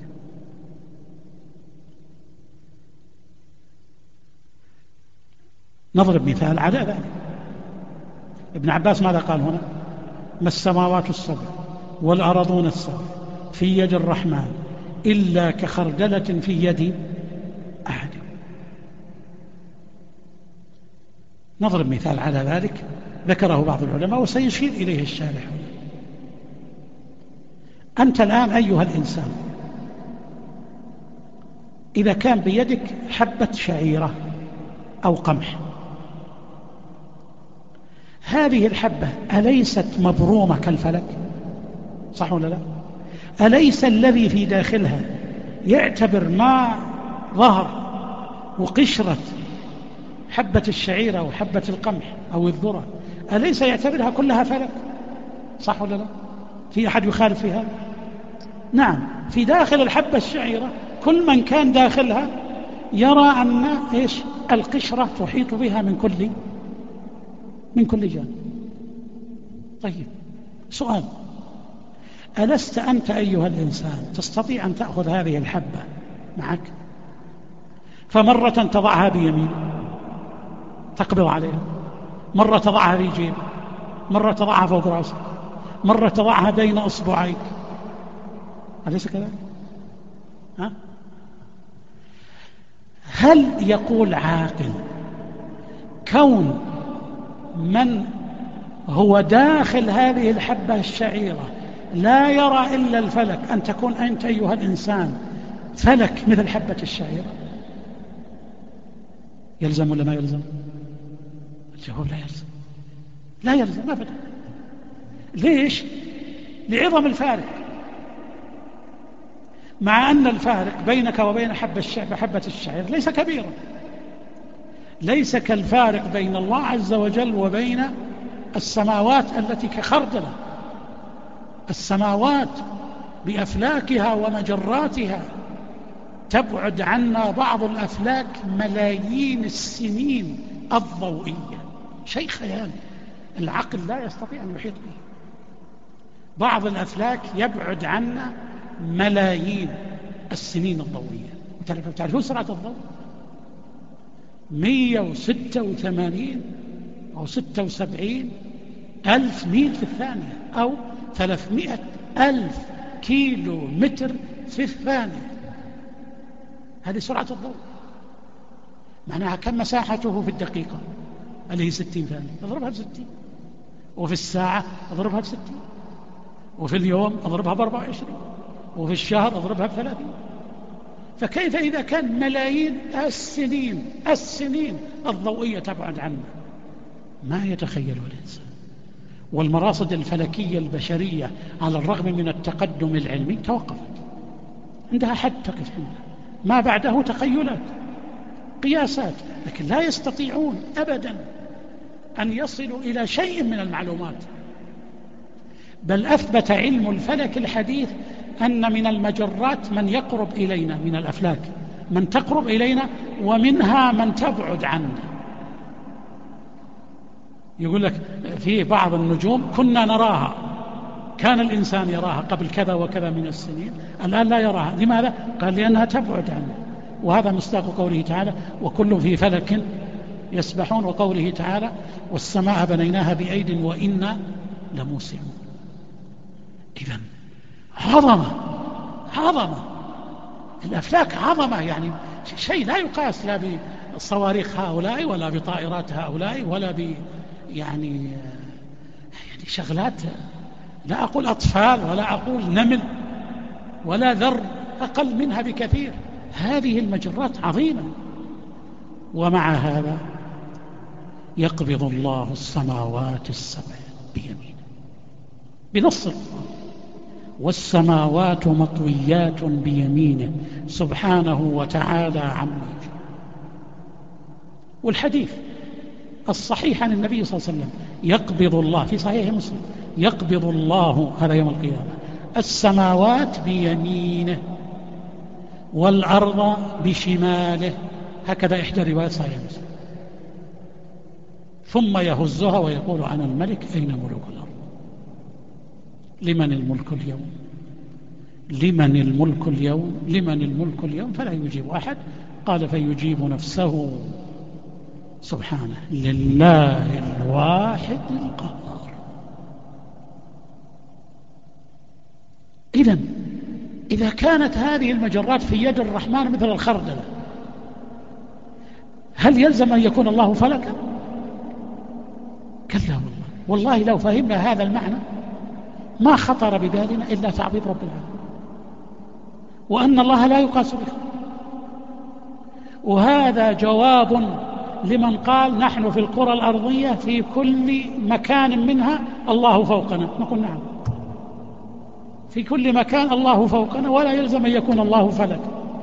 نضرب مثال على ذلك. ابن عباس ماذا قال هنا؟ ما السماوات السبع والأرضون السبع في يد الرحمن إلا كخردلة في يد أحد. نضرب مثال على ذلك ذكره بعض العلماء وسيشير إليه الشارح. أنت الآن أيها الإنسان إذا كان بيدك حبة شعيرة أو قمح، هذه الحبة أليست مبرومة كالفلك؟ صح ولا لا؟ أليس الذي في داخلها يعتبر ما ظهر وقشرة حبة الشعيرة أو حبة القمح أو الذرة أليس يعتبرها كلها فلك؟ صح ولا لا؟ في أحد يخالف في هذا؟ نعم، في داخل الحبة الشعيرة كل من كان داخلها يرى أن القشرة تحيط بها من كل جانب. طيب سؤال، ألست أنت أيها الإنسان تستطيع أن تأخذ هذه الحبة معك فمرة تضعها بيمين تقبض عليها، مرة تضعها في جيب، مرة تضعها فوق رأسك، مرة تضعها بين أصبعيك، أليس كذلك؟ هل يقول عاقل كون من هو داخل هذه الحبة الشعيرة لا يرى إلا الفلك أن تكون أنت أيها الإنسان فلك مثل حبة الشعيرة؟ يلزم ولا ما يلزم؟ الجواب لا يلزم، لا يلزم أبدا. ليش؟ لعظم الفارق، مع أن الفارق بينك وبين حبة الشعير ليس كبيرا، ليس كالفارق بين الله عز وجل وبين السماوات التي كخردلة. السماوات بأفلاكها ومجراتها تبعد عنا بعض الأفلاك ملايين السنين الضوئية، شيء خيالي العقل لا يستطيع أن يحيط به. بعض الأفلاك يبعد عنا ملايين السنين الضوئية. تعرفون سرعة الضوء 186 أو 76 ألف ميل في الثانية أو 300 ألف كيلو متر في الثانية. هذه سرعة الضوء، معناها كم مساحته في الدقيقة اللي هي 60 ثانية، اضربها ب 60، وفي الساعة اضربها ب 60، وفي اليوم اضربها ب 24، وفي الشهر اضربها ب 30. فكيف إذا كان ملايين السنين الضوئية تبعد عنا؟ ما يتخيله الإنسان. والمراصد الفلكية البشرية على الرغم من التقدم العلمي توقفت عندها حد تقف عندها، ما بعده تخيلات قياسات، لكن لا يستطيعون أبدا أن يصلوا إلى شيء من المعلومات. بل أثبت علم الفلك الحديث أن من المجرات من يقرب إلينا، من الأفلاك من تقرب إلينا ومنها من تبعد عنا. يقول لك في بعض النجوم كنا نراها، كان الإنسان يراها قبل كذا وكذا من السنين، الآن لا يراها. لماذا؟ قال لأنها تبعد عنه. وهذا مصداق قوله تعالى وكل في فلك يسبحون، وقوله تعالى والسماء بنيناها بأيد وإنا لموسعون. إذن عظمة الأفلاك، عظمة يعني شيء لا يقاس لا بصواريخ هؤلاء ولا بطائرات هؤلاء ولا يعني شغلات لا أقول أطفال ولا أقول نمل ولا ذر، أقل منها بكثير. هذه المجرات عظيمة. ومع هذا يقبض الله السماوات السبع بيمينه بنص القرآن: والسماوات مطويات بيمينه سبحانه وتعالى عما يشركون. والحديث الصحيح عن النبي صلى الله عليه وسلم: يقبض الله، في صحيح مسلم: يقبض الله، هذا يوم القيامة، السماوات بيمينه والأرض بشماله، هكذا إحدى روايات صحيح مسلم، ثم يهزها ويقول: أنا الملك، أين ملوك الأرض؟ لمن الملك اليوم؟ لمن الملك اليوم؟ لمن الملك اليوم؟ فلا يجيب أحد. قال: فيجيب نفسه سبحانه: لله الواحد القهار. إذا كانت هذه المجرات في يد الرحمن مثل الخردلة، هل يلزم أن يكون الله فلكا؟ كلا والله لو فهمنا هذا المعنى ما خطر ببالنا إلا تعبيد رب العالمين، وأن الله لا يقاس به. وهذا جواب لمن قال: نحن في الكرة الأرضية في كل مكان منها الله فوقنا. نقول: نعم، في كل مكان الله فوقنا، ولا يلزم أن يكون الله فلك.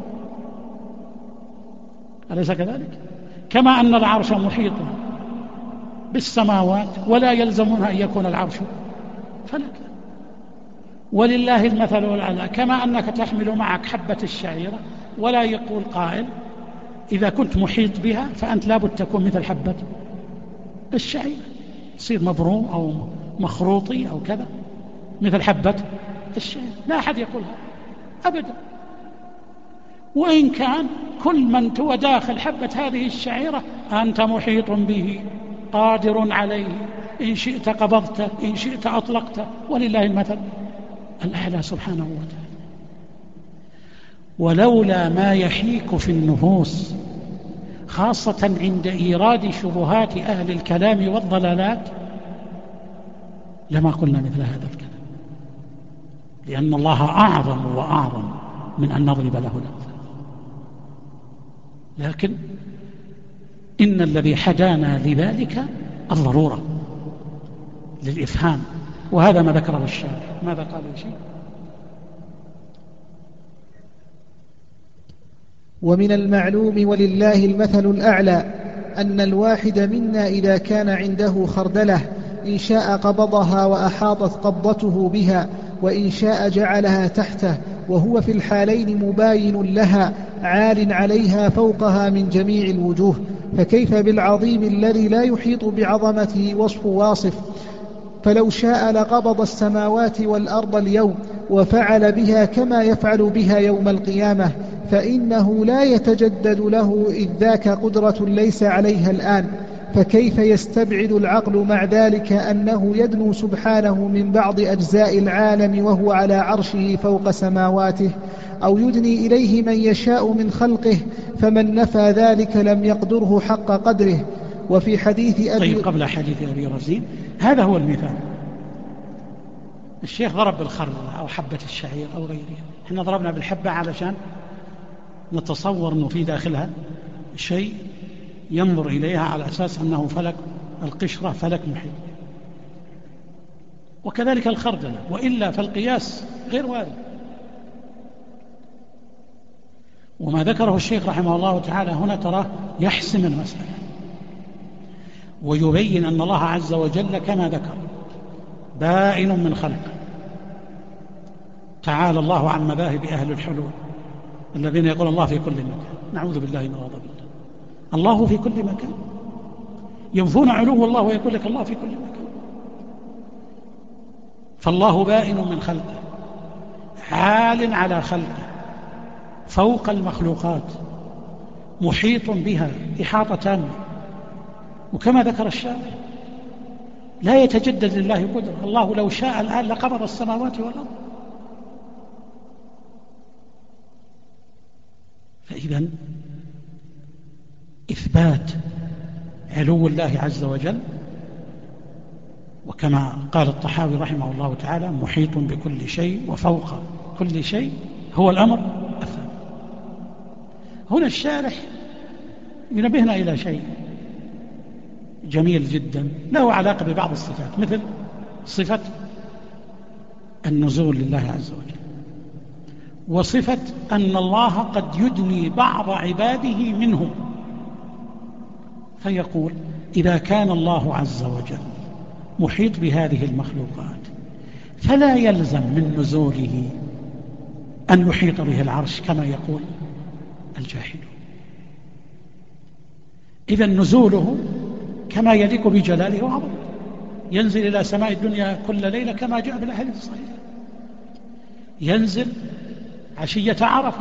أليس كذلك؟ كما أن العرش محيط بالسماوات، ولا يلزمها أن يكون العرش فلك. ولله المثل الأعلى، كما أنك تحمل معك حبة الشعيرة، ولا يقول قائل: إذا كنت محيط بها فأنت لابد تكون مثل حبة الشعيرة، تصير مبروم أو مخروطي أو كذا، مثل حبة الشعيرة. لا أحد يقولها أبدا. وإن كان كل من هو داخل حبة هذه الشعيرة أنت محيط به، قادر عليه، إن شئت قبضته، إن شئت أطلقته، ولله المثل الأعلى سبحانه وتعالى. ولولا ما يحيك في النفوس، خاصة عند إيراد شبهات أهل الكلام والضلالات، لما قلنا مثل هذا الكلام، لأن الله أعظم وأعظم من أن نضرب له الأمثال. لكن إن الذي حدانا لذلك الضرورة للإفهام، وهذا ما ذكره الشارع. ماذا قال شيء؟ ومن المعلوم ولله المثل الأعلى أن الواحد منا إذا كان عنده خردلة إن شاء قبضها وأحاطت قبضته بها، وإن شاء جعلها تحته، وهو في الحالين مباين لها عال عليها فوقها من جميع الوجوه. فكيف بالعظيم الذي لا يحيط بعظمته وصف واصف؟ فلو شاء لقبض السماوات والأرض اليوم وفعل بها كما يفعل بها يوم القيامة، فإنه لا يتجدد له إذ ذاك قدرة ليس عليها الآن. فكيف يستبعد العقل مع ذلك أنه يدنو سبحانه من بعض أجزاء العالم وهو على عرشه فوق سماواته، أو يدني إليه من يشاء من خلقه، فمن نفى ذلك لم يقدره حق قدره. وفي حديث أبي قبل حديث أبي رزين، هذا هو المثال. الشيخ ضرب بالخردلة أو حبة الشعير أو غيرها، احنا ضربنا بالحبة علشان نتصور أنه في داخلها شيء ينظر إليها على أساس أنه فلك القشرة، فلك محيط. وكذلك الخردلة، وإلا فالقياس غير وارد. وما ذكره الشيخ رحمه الله تعالى هنا تراه يحسم المسألة ويبين أن الله عز وجل كما ذكر بائن من خلقه. تعالى الله عن مذاهب أهل الحلول الذين يقول الله في كل مكان، نعوذ بالله من غضب الله. الله في كل مكان، ينفون علو الله ويقول لك الله في كل مكان. فالله بائن من خلقه، عال على خلقه، فوق المخلوقات، محيط بها إحاطة تامة. وكما ذكر الشارع لا يتجدد لله قدرة. الله لو شاء الآن لقبض السماوات والأرض. فإذا إثبات علو الله عز وجل وكما قال الطحاوي رحمه الله تعالى: محيط بكل شيء وفوق كل شيء هو الأمر الثاني. هنا الشارح ينبهنا إلى شيء جميل جدا له علاقة ببعض الصفات، مثل صفة النزول لله عز وجل، وصفة أن الله قد يدني بعض عباده منهم، فيقول: إذا كان الله عز وجل محيط بهذه المخلوقات فلا يلزم من نزوله أن يحيط به العرش كما يقول الجاحدون. إذا نزوله كما يليق بجلاله وعظمته، ينزل إلى سماء الدنيا كل ليلة كما جاء بالأحاديث الصحيحة، ينزل عشية عرفة،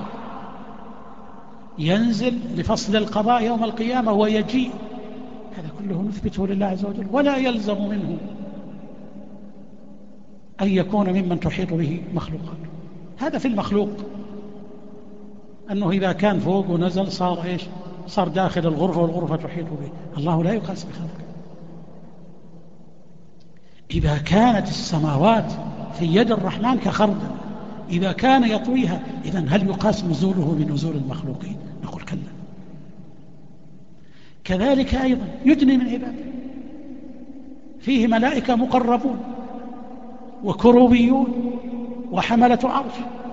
ينزل لفصل القضاء يوم القيامة ويجيء، هذا كله نثبته لله عز وجل، ولا يلزم منه أن يكون ممن تحيط به مخلوقات. هذا في المخلوق، أنه إذا كان فوق ونزل صار إيش؟ صار داخل الغرفة والغرفة تحيط به. الله لا يقاس بخلقه. إذا كانت السماوات في يد الرحمن كخردل، إذا كان يطويها، إذن هل يقاس نزوله بنزول المخلوقين؟ نقول كلا. كذلك أيضا يدني من عباده، فيه ملائكة مقربون وكروبيون وحملة عرش،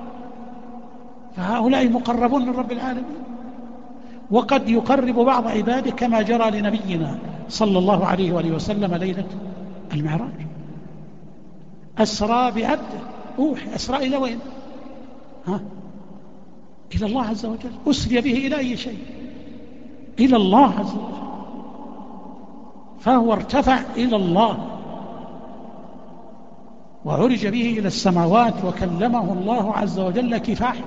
فهؤلاء مقربون من رب العالمين، وقد يقرب بعض عباده كما جرى لنبينا صلى الله عليه وآله وسلم ليلة المعراج، أسرى بعبده، أوحي أسرى إلى وين؟ إلى الله عز وجل. أسري به إلى أي شيء؟ إلى الله عز وجل، فهو ارتفع إلى الله وعرج به إلى السماوات وكلمه الله عز وجل كفاحا.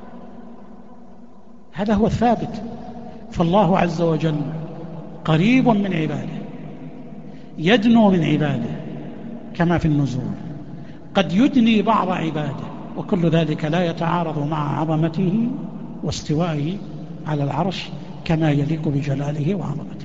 هذا هو الثابت. فالله عز وجل قريب من عباده، يدنو من عباده كما في النزول، قد يدني بعض عباده، وكل ذلك لا يتعارض مع عظمته واستوائه على العرش كما يليق بجلاله وعظمته.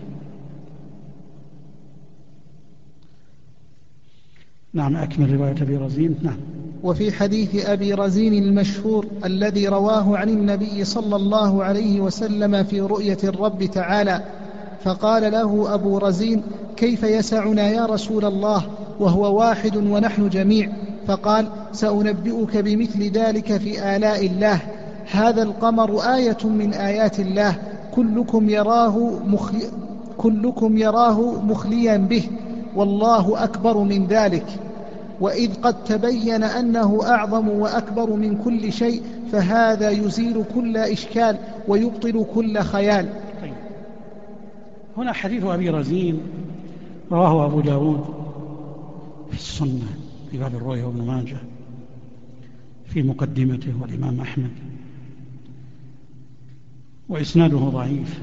نعم، أكمل رواية أبي رزين. نعم. وفي حديث أبي رزين المشهور الذي رواه عن النبي صلى الله عليه وسلم في رؤية الرب تعالى، فقال له أبو رزين: كيف يسعنا يا رسول الله وهو واحد ونحن جميع؟ فقال: سأنبئك بمثل ذلك في آلاء الله. هذا القمر آية من آيات الله، كلكم يراه مخليا به، والله أكبر من ذلك. وإذ قد تبين أنه أعظم وأكبر من كل شيء، فهذا يزيل كل إشكال ويبطل كل خيال. طيب. هنا حديث أبي رزين رواه أبو داود في السنة في باب الرؤيا وابن ماجه في مقدمته، والإمام أحمد، وإسناده ضعيف.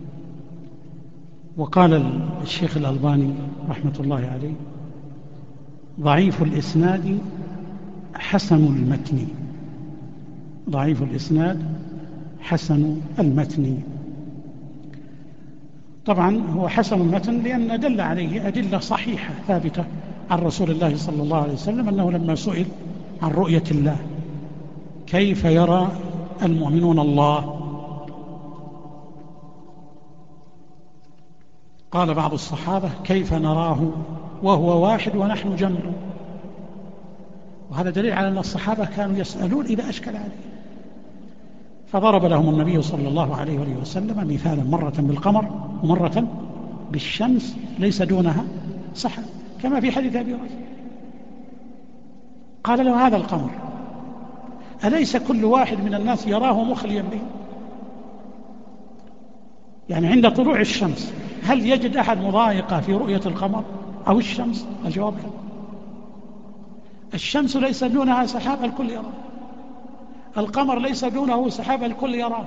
وقال الشيخ الألباني رحمة الله عليه: ضعيف الإسناد حسن المتن. ضعيف الإسناد حسن المتن. طبعا هو حسن المتن لأن دل عليه أدلة صحيحة ثابتة عن رسول الله صلى الله عليه وسلم، أنه لما سئل عن رؤية الله كيف يرى المؤمنون الله، قال بعض الصحابة: كيف نراه وهو واحد ونحن جمع. وهذا دليل على أن الصحابة كانوا يسألون إذا أشكل عليه، فضرب لهم النبي صلى الله عليه وسلم مثالا، مرة بالقمر ومرة بالشمس ليس دونها سحاب، كما في حديث أبي رزين. قال له: هذا القمر أليس كل واحد من الناس يراه مخليا به؟ يعني عند طلوع الشمس هل يجد أحد مضايقة في رؤية القمر أو الشمس؟ الجواب لا. الشمس ليس دونها سحاب، الكل يراه. القمر ليس دونه سحاب، الكل يراه.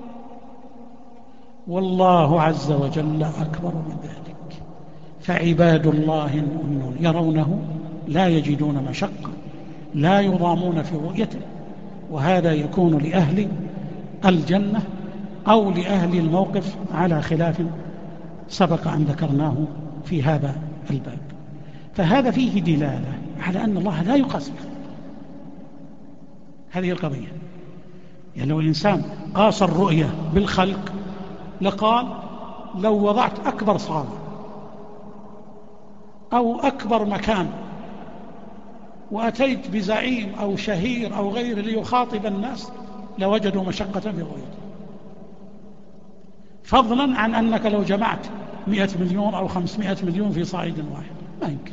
والله عز وجل أكبر من ذلك. فعباد الله المؤمنون يرونه لا يجدون مشقة، لا يضامون في رؤيته، وهذا يكون لأهل الجنة أو لأهل الموقف على خلاف سبق أن ذكرناه في هذا الباب. فهذا فيه دلالة على أن الله لا يقاس هذه القضية. يعني لو الإنسان قاس الرؤية بالخلق لقال لو وضعت أكبر صالة أو أكبر مكان وأتيت بزعيم أو شهير أو غيره ليخاطب الناس لوجدوا مشقة في رؤيته، فضلا عن أنك لو جمعت 100 مليون أو 500 مليون في صعيد واحد ما يمكن.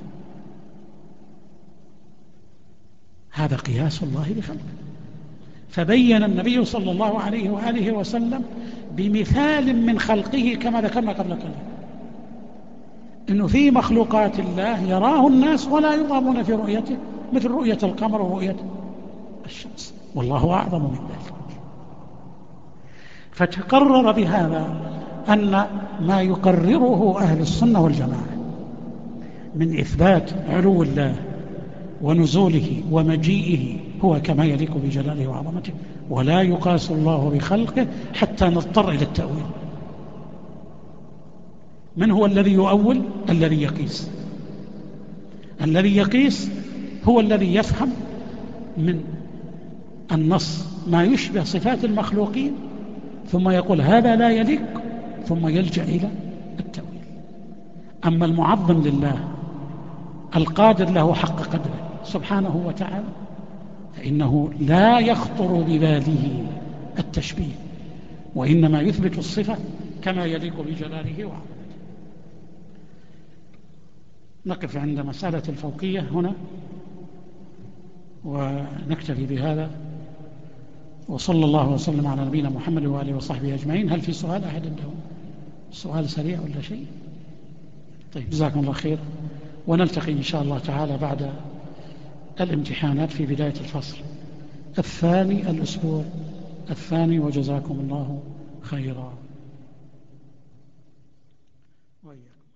هذا قياس الله بخلقه. فبين النبي صلى الله عليه وآله وسلم بمثال من خلقه كما ذكرنا قبل قليل إنه في مخلوقات الله يراه الناس ولا يرغبون في رؤيته، مثل رؤية القمر ورؤية الشمس، والله أعظم من ذلك. فتقرر بهذا أن ما يقرره أهل السنة والجماعة من إثبات علو الله ونزوله ومجيئه هو كما يليق بجلاله وعظمته، ولا يقاس الله بخلقه حتى نضطر إلى التأويل. من هو الذي يؤول؟ الذي يقيس. الذي يقيس هو الذي يفهم من النص ما يشبه صفات المخلوقين ثم يقول هذا لا يليق ثم يلجأ إلى التأويل. أما المعظم لله القادر له حق قدره سبحانه وتعالى فإنه لا يخطر بباله التشبيه، وإنما يثبت الصفة كما يليق بجلاله وعظمته. نقف عند مسألة الفوقية هنا ونكتفي بهذا، وصلى الله وسلم على نبينا محمد وآله وصحبه أجمعين. هل في سؤال أحد عنده سؤال سريع ولا شيء؟ طيب، جزاكم الله خير، ونلتقي إن شاء الله تعالى بعد الامتحانات في بداية الفصل الثاني الأسبوع الثاني، وجزاكم الله خيرا. وإياكم.